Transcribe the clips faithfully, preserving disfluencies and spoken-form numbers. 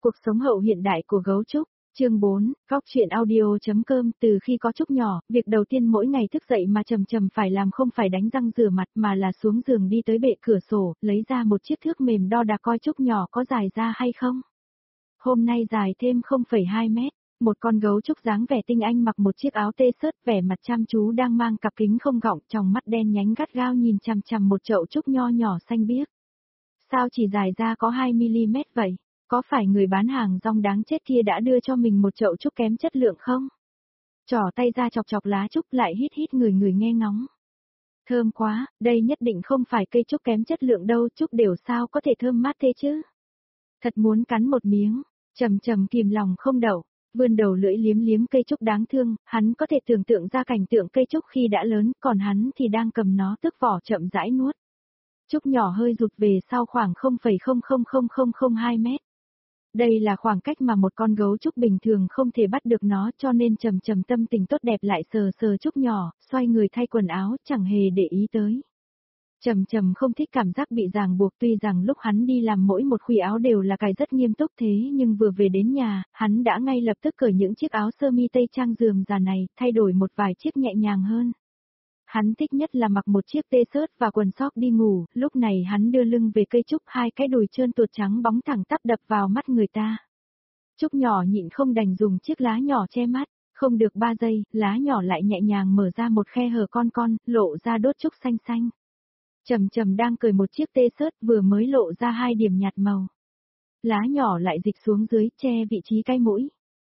Cuộc sống hậu hiện đại của gấu trúc, chương bốn, góc truyện audio.com. Từ khi có Trúc nhỏ, việc đầu tiên mỗi ngày thức dậy mà Trầm Trầm phải làm không phải đánh răng rửa mặt mà là xuống giường đi tới bệ cửa sổ, lấy ra một chiếc thước mềm đo đạc coi Trúc nhỏ có dài ra hay không. Hôm nay dài thêm không phẩy hai mét, một con gấu trúc dáng vẻ tinh anh mặc một chiếc áo tê sớt, vẻ mặt chăm chú đang mang cặp kính không gọng, tròng mắt đen nhánh gắt gao nhìn chằm chằm một chậu trúc nho nhỏ xanh biếc. Sao chỉ dài ra có hai mi-li-mét vậy? Có phải người bán hàng rong đáng chết kia đã đưa cho mình một chậu trúc kém chất lượng không? Trỏ tay ra chọc chọc lá trúc lại hít hít người người nghe ngóng. Thơm quá, đây nhất định không phải cây trúc kém chất lượng đâu, trúc đều sao có thể thơm mát thế chứ? Thật muốn cắn một miếng, Trầm Trầm kìm lòng không đậu, vươn đầu lưỡi liếm liếm cây trúc đáng thương, hắn có thể tưởng tượng ra cảnh tượng cây trúc khi đã lớn, còn hắn thì đang cầm nó tước vỏ chậm rãi nuốt. Trúc nhỏ hơi rụt về sau khoảng không phẩy không không không không không hai mét. Đây là khoảng cách mà một con gấu trúc bình thường không thể bắt được nó, cho nên Trầm Trầm tâm tình tốt đẹp lại sờ sờ trúc nhỏ, xoay người thay quần áo, chẳng hề để ý tới. Trầm Trầm không thích cảm giác bị ràng buộc, tuy rằng lúc hắn đi làm mỗi một khuy áo đều là cài rất nghiêm túc thế nhưng vừa về đến nhà, hắn đã ngay lập tức cởi những chiếc áo sơ mi tây trang rườm rà này, thay đổi một vài chiếc nhẹ nhàng hơn. Hắn thích nhất là mặc một chiếc tê sớt và quần sóc đi ngủ, lúc này hắn đưa lưng về cây trúc, hai cái đùi trơn tuột trắng bóng thẳng tắp đập vào mắt người ta. Trúc nhỏ nhịn không đành dùng chiếc lá nhỏ che mắt, không được ba giây, lá nhỏ lại nhẹ nhàng mở ra một khe hở con con, lộ ra đốt trúc xanh xanh. Trầm Trầm đang cởi một chiếc tê sớt vừa mới lộ ra hai điểm nhạt màu. Lá nhỏ lại dịch xuống dưới, che vị trí cái mũi.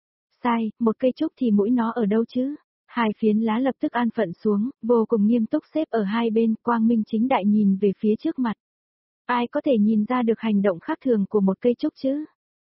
Sai, một cây trúc thì mũi nó ở đâu chứ? Hai phiến lá lập tức an phận xuống, vô cùng nghiêm túc xếp ở hai bên, quang minh chính đại nhìn về phía trước mặt. Ai có thể nhìn ra được hành động khác thường của một cây trúc chứ?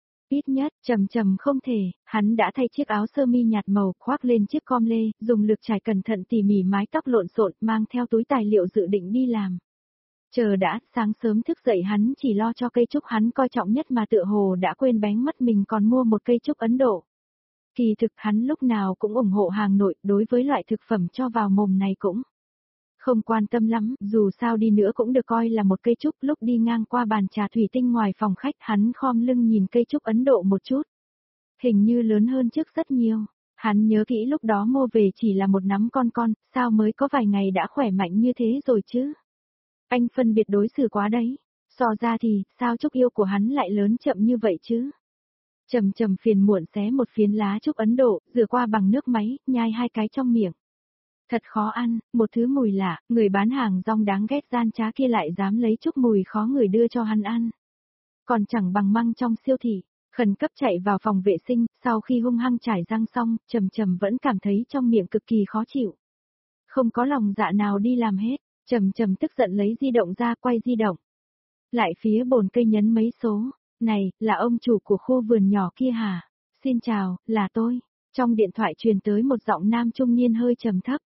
Ít nhất, Trầm Trầm không thể, hắn đã thay chiếc áo sơ mi nhạt màu, khoác lên chiếc com lê, dùng lược trải cẩn thận tỉ mỉ mái tóc lộn xộn, mang theo túi tài liệu dự định đi làm. Chờ đã, sáng sớm thức dậy hắn chỉ lo cho cây trúc hắn coi trọng nhất mà tựa hồ đã quên bén mất mình còn mua một cây trúc Ấn Độ. Kỳ thực hắn lúc nào cũng ủng hộ hàng nội, đối với loại thực phẩm cho vào mồm này cũng không quan tâm lắm, dù sao đi nữa cũng được coi là một cây trúc. Lúc đi ngang qua bàn trà thủy tinh ngoài phòng khách, hắn khom lưng nhìn cây trúc Ấn Độ một chút. Hình như lớn hơn trước rất nhiều. Hắn nhớ kỹ lúc đó mua về chỉ là một nắm con con, sao mới có vài ngày đã khỏe mạnh như thế rồi chứ? Anh phân biệt đối xử quá đấy. So ra thì, sao trúc yêu của hắn lại lớn chậm như vậy chứ? Trầm Trầm phiền muộn xé một phiến lá trúc Ấn Độ, rửa qua bằng nước máy, nhai hai cái trong miệng. Thật khó ăn, một thứ mùi lạ, người bán hàng rong đáng ghét gian trá kia lại dám lấy trúc mùi khó người đưa cho hắn ăn. Còn chẳng bằng măng trong siêu thị, khẩn cấp chạy vào phòng vệ sinh, sau khi hung hăng chải răng xong, Trầm Trầm vẫn cảm thấy trong miệng cực kỳ khó chịu. Không có lòng dạ nào đi làm hết, Trầm Trầm tức giận lấy di động ra quay di động. Lại phía bồn cây nhấn mấy số. Này, là ông chủ của khu vườn nhỏ kia hả? Xin chào, là tôi. Trong điện thoại truyền tới một giọng nam trung niên hơi trầm thấp.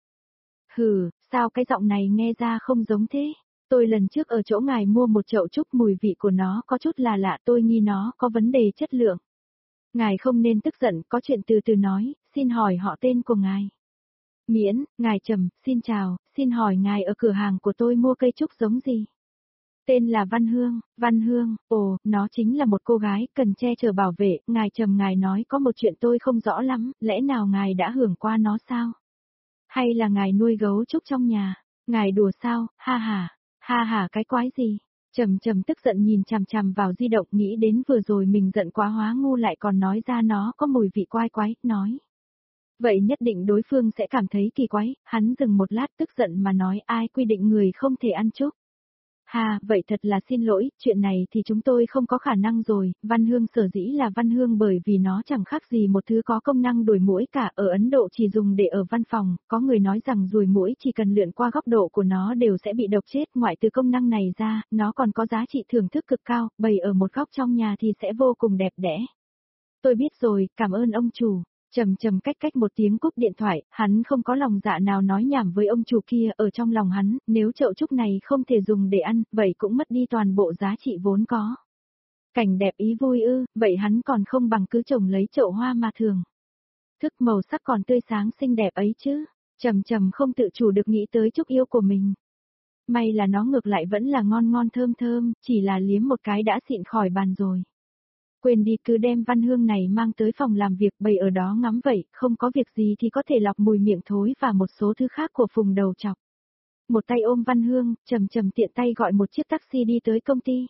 Hừ, sao cái giọng này nghe ra không giống thế? Tôi lần trước ở chỗ ngài mua một chậu trúc, mùi vị của nó có chút là lạ, tôi nghi nó có vấn đề chất lượng. Ngài không nên tức giận, có chuyện từ từ nói, xin hỏi họ tên của ngài. Miễn, ngài Trầm, xin chào, xin hỏi ngài ở cửa hàng của tôi mua cây trúc giống gì? Tên là Văn Hương, Văn Hương, ồ, nó chính là một cô gái, cần che chở bảo vệ, ngài Trầm ngài nói có một chuyện tôi không rõ lắm, lẽ nào ngài đã hưởng qua nó sao? Hay là ngài nuôi gấu trúc trong nhà? Ngài đùa sao, ha ha, ha ha cái quái gì? Trầm Trầm tức giận nhìn chằm chằm vào di động, nghĩ đến vừa rồi mình giận quá hóa ngu lại còn nói ra nó có mùi vị quái quái, nói. Vậy nhất định đối phương sẽ cảm thấy kỳ quái, hắn dừng một lát tức giận mà nói ai quy định người không thể ăn trúc. Ha, vậy thật là xin lỗi, chuyện này thì chúng tôi không có khả năng rồi. Văn Hương sở dĩ là Văn Hương bởi vì nó chẳng khác gì một thứ có công năng đuổi muỗi cả, ở Ấn Độ chỉ dùng để ở văn phòng, có người nói rằng ruồi muỗi chỉ cần lượn qua góc độ của nó đều sẽ bị độc chết, ngoại từ công năng này ra, nó còn có giá trị thưởng thức cực cao, bày ở một góc trong nhà thì sẽ vô cùng đẹp đẽ. Tôi biết rồi, cảm ơn ông chủ. Trầm Trầm cách cách một tiếng cúp điện thoại, hắn không có lòng dạ nào nói nhảm với ông chủ kia, ở trong lòng hắn, nếu chậu trúc này không thể dùng để ăn, vậy cũng mất đi toàn bộ giá trị vốn có. Cảnh đẹp ý vui ư, vậy hắn còn không bằng cứ trồng lấy chậu hoa mà thường. Thức màu sắc còn tươi sáng xinh đẹp ấy chứ, Trầm Trầm không tự chủ được nghĩ tới trúc yêu của mình. May là nó ngược lại vẫn là ngon ngon thơm thơm, chỉ là liếm một cái đã xịn khỏi bàn rồi. Quên đi, cứ đem Văn Hương này mang tới phòng làm việc bày ở đó ngắm vậy, không có việc gì thì có thể lọc mùi miệng thối và một số thứ khác của Phùng đầu chọc. Một tay ôm Văn Hương, Trầm Trầm tiện tay gọi một chiếc taxi đi tới công ty.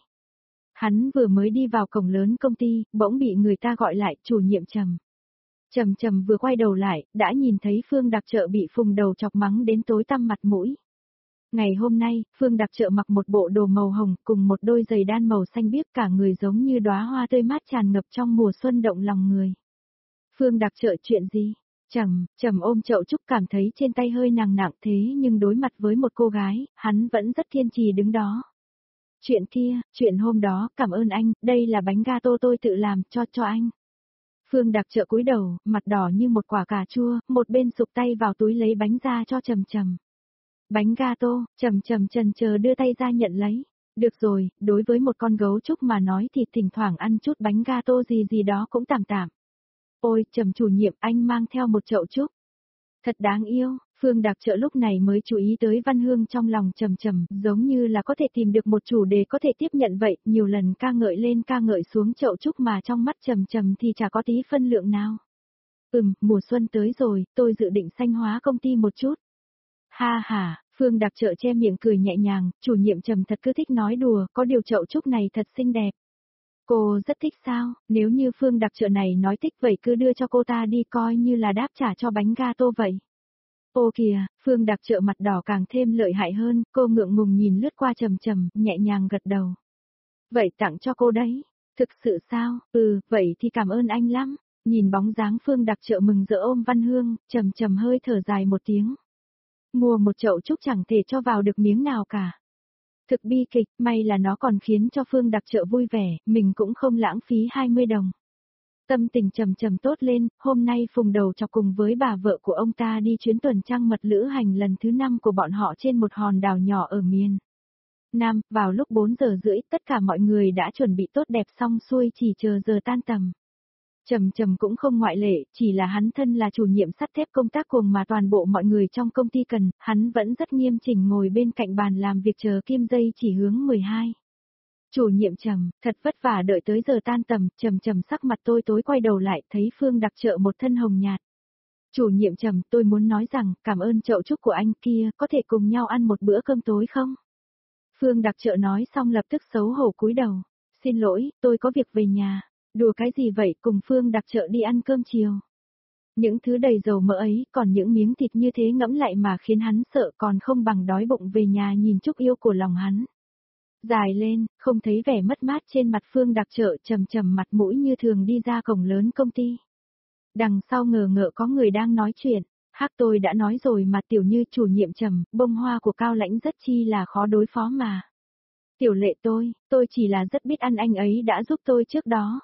Hắn vừa mới đi vào cổng lớn công ty, bỗng bị người ta gọi lại, chủ nhiệm Trầm. Trầm Trầm vừa quay đầu lại, đã nhìn thấy Phương Đặc Trợ bị Phùng đầu chọc mắng đến tối tăm mặt mũi. Ngày hôm nay, Phương Đặc Trợ mặc một bộ đồ màu hồng cùng một đôi giày đan màu xanh biếc, cả người giống như đóa hoa tươi mát tràn ngập trong mùa xuân động lòng người. Phương Đặc Trợ, chuyện gì? Trầm, Trầm ôm chậu trúc, cảm thấy trên tay hơi nặng nặng, thế nhưng đối mặt với một cô gái, hắn vẫn rất kiên trì đứng đó. Chuyện kia, chuyện hôm đó, cảm ơn anh, đây là bánh gato tôi tự làm, cho cho anh. Phương Đặc Trợ cúi đầu, mặt đỏ như một quả cà chua, một bên sụp tay vào túi lấy bánh ra cho Trầm Trầm. Bánh gato, Trầm Trầm chần chờ đưa tay ra nhận lấy. Được rồi, đối với một con gấu trúc mà nói thì thỉnh thoảng ăn chút bánh gato gì gì đó cũng tạm tạm. Ôi, Trầm chủ nhiệm, anh mang theo một chậu trúc. Thật đáng yêu. Phương Đặc Trợ lúc này mới chú ý tới Văn Hương trong lòng Trầm Trầm, giống như là có thể tìm được một chủ đề có thể tiếp nhận vậy, nhiều lần ca ngợi lên ca ngợi xuống chậu trúc mà trong mắt Trầm Trầm thì chả có tí phân lượng nào. Ừm, mùa xuân tới rồi, tôi dự định xanh hóa công ty một chút. Ha ha, Phương Đặc Trợ che miệng cười nhẹ nhàng, chủ nhiệm Trầm thật cứ thích nói đùa, có điều chậu trúc này thật xinh đẹp. Cô rất thích sao, nếu như Phương Đặc Trợ này nói thích vậy cứ đưa cho cô ta đi, coi như là đáp trả cho bánh gato vậy. Ô kìa, Phương Đặc Trợ mặt đỏ càng thêm lợi hại hơn, cô ngượng ngùng nhìn lướt qua Trầm Trầm, nhẹ nhàng gật đầu. Vậy tặng cho cô đấy. Thực sự sao? Ừ, vậy thì cảm ơn anh lắm. Nhìn bóng dáng Phương Đặc Trợ mừng rỡ ôm Văn Hương, Trầm Trầm hơi thở dài một tiếng. Mua một chậu trúc chẳng thể cho vào được miếng nào cả. Thực bi kịch, may là nó còn khiến cho Phương Đặc Trợ vui vẻ, mình cũng không lãng phí hai mươi đồng. Tâm tình Trầm Trầm tốt lên, hôm nay Phùng đầu chọc cùng với bà vợ của ông ta đi chuyến tuần trăng mật lữ hành lần thứ năm của bọn họ trên một hòn đảo nhỏ ở miền Nam, vào lúc bốn giờ rưỡi tất cả mọi người đã chuẩn bị tốt đẹp xong xuôi chỉ chờ giờ tan tầm. Trầm Trầm cũng không ngoại lệ, chỉ là hắn thân là chủ nhiệm sắt thép công tác cùng mà toàn bộ mọi người trong công ty cần, hắn vẫn rất nghiêm chỉnh ngồi bên cạnh bàn làm việc chờ kim dây chỉ hướng mười hai. Chủ nhiệm Trầm, thật vất vả đợi tới giờ tan tầm, Trầm Trầm sắc mặt tôi tối quay đầu lại thấy Phương Đặc Trợ một thân hồng nhạt. Chủ nhiệm Trầm, tôi muốn nói rằng, cảm ơn chậu trúc của anh kia, có thể cùng nhau ăn một bữa cơm tối không? Phương Đặc Trợ nói xong lập tức xấu hổ cúi đầu. Xin lỗi, tôi có việc về nhà. Đùa cái gì vậy, cùng Phương Đặc Trợ đi ăn cơm chiều. Những thứ đầy dầu mỡ ấy, còn những miếng thịt như thế ngẫm lại mà khiến hắn sợ, còn không bằng đói bụng về nhà nhìn Trúc yêu của lòng hắn. Dài lên, không thấy vẻ mất mát trên mặt Phương Đặc Trợ, Trầm Trầm mặt mũi như thường đi ra cổng lớn công ty. Đằng sau ngờ ngợ có người đang nói chuyện, hắc tôi đã nói rồi mà, Tiểu Như chủ nhiệm Trầm, bông hoa của Cao Lãnh rất chi là khó đối phó mà. Tiểu Lệ tôi, tôi chỉ là rất biết ăn, anh ấy đã giúp tôi trước đó.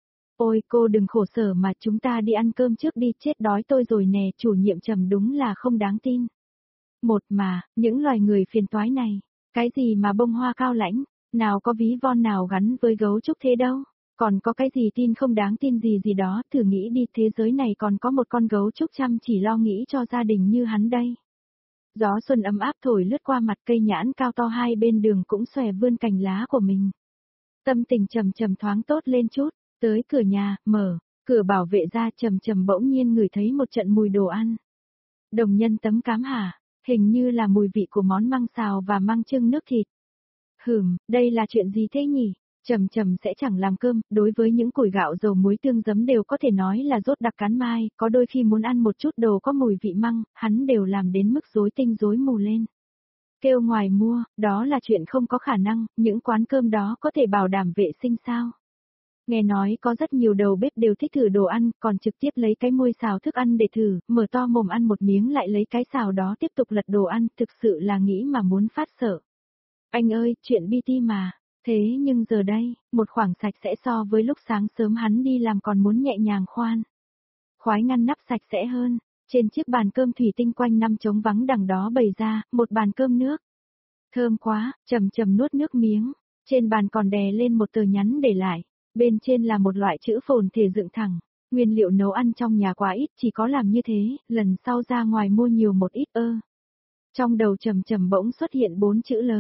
Ôi cô đừng khổ sở mà, chúng ta đi ăn cơm trước đi, chết đói tôi rồi nè, chủ nhiệm Trầm đúng là không đáng tin. Một mà, những loài người phiền toái này. Cái gì mà bông hoa Cao Lãnh, nào có ví von nào gắn với gấu trúc thế đâu, còn có cái gì tin không đáng tin gì gì đó, thử nghĩ đi, thế giới này còn có một con gấu trúc chăm chỉ lo nghĩ cho gia đình như hắn đây. Gió xuân ấm áp thổi lướt qua mặt cây nhãn cao to hai bên đường cũng xòe vươn cành lá của mình. Tâm tình Trầm Trầm thoáng tốt lên chút, tới cửa nhà, mở, cửa bảo vệ ra, Trầm Trầm bỗng nhiên ngửi thấy một trận mùi đồ ăn. Đồng nhân tấm cám hả? Hình như là mùi vị của món măng xào và măng trưng nước thịt. Hừm, đây là chuyện gì thế nhỉ? Trầm Trầm sẽ chẳng làm cơm, đối với những củi gạo dầu muối tương giấm đều có thể nói là rốt đặc cán mai, có đôi khi muốn ăn một chút đồ có mùi vị măng, hắn đều làm đến mức rối tinh rối mù lên. Kêu ngoài mua, đó là chuyện không có khả năng, những quán cơm đó có thể bảo đảm vệ sinh sao? Nghe nói có rất nhiều đầu bếp đều thích thử đồ ăn, còn trực tiếp lấy cái muôi xào thức ăn để thử, mở to mồm ăn một miếng lại lấy cái xào đó tiếp tục lật đồ ăn, thực sự là nghĩ mà muốn phát sợ. Anh ơi, chuyện bê tê mà, thế nhưng giờ đây, một khoảng sạch sẽ so với lúc sáng sớm hắn đi làm còn muốn nhẹ nhàng khoan. Khoái ngăn nắp sạch sẽ hơn, trên chiếc bàn cơm thủy tinh quanh năm trống vắng đằng đó bày ra, một bàn cơm nước. Thơm quá, Trầm Trầm nuốt nước miếng, trên bàn còn đè lên một tờ nhắn để lại. Bên trên là một loại chữ phồn thể dựng thẳng, nguyên liệu nấu ăn trong nhà quá ít, chỉ có làm như thế, lần sau ra ngoài mua nhiều một ít ơ. Trong đầu Trầm Trầm bỗng xuất hiện bốn chữ lớn,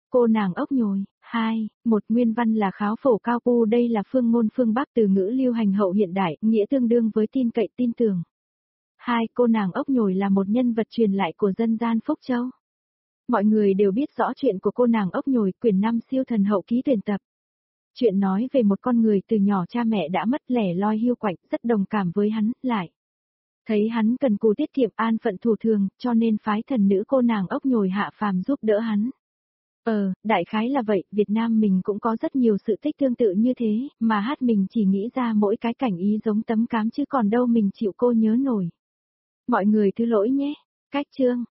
Cô nàng ốc nhồi. Hai, một nguyên văn là kháo phổ cao pu, đây là phương ngôn phương Bắc từ ngữ lưu hành hậu hiện đại, nghĩa tương đương với tin cậy tin tưởng. Hai, cô nàng ốc nhồi là một nhân vật truyền lại của dân gian Phúc Châu. Mọi người đều biết rõ chuyện của cô nàng ốc nhồi, quyển năm siêu thần hậu ký tuyển tập. Chuyện nói về một con người từ nhỏ cha mẹ đã mất, lẻ loi hiu quạnh, rất đồng cảm với hắn, lại thấy hắn cần cù tiết kiệm an phận thủ thường, cho nên phái thần nữ cô nàng ốc nhồi hạ phàm giúp đỡ hắn. Ờ, đại khái là vậy, Việt Nam mình cũng có rất nhiều sự tích tương tự như thế, mà hát mình chỉ nghĩ ra mỗi cái cảnh ý giống tấm cám chứ còn đâu mình chịu cô nhớ nổi. Mọi người thứ lỗi nhé. Cách chương.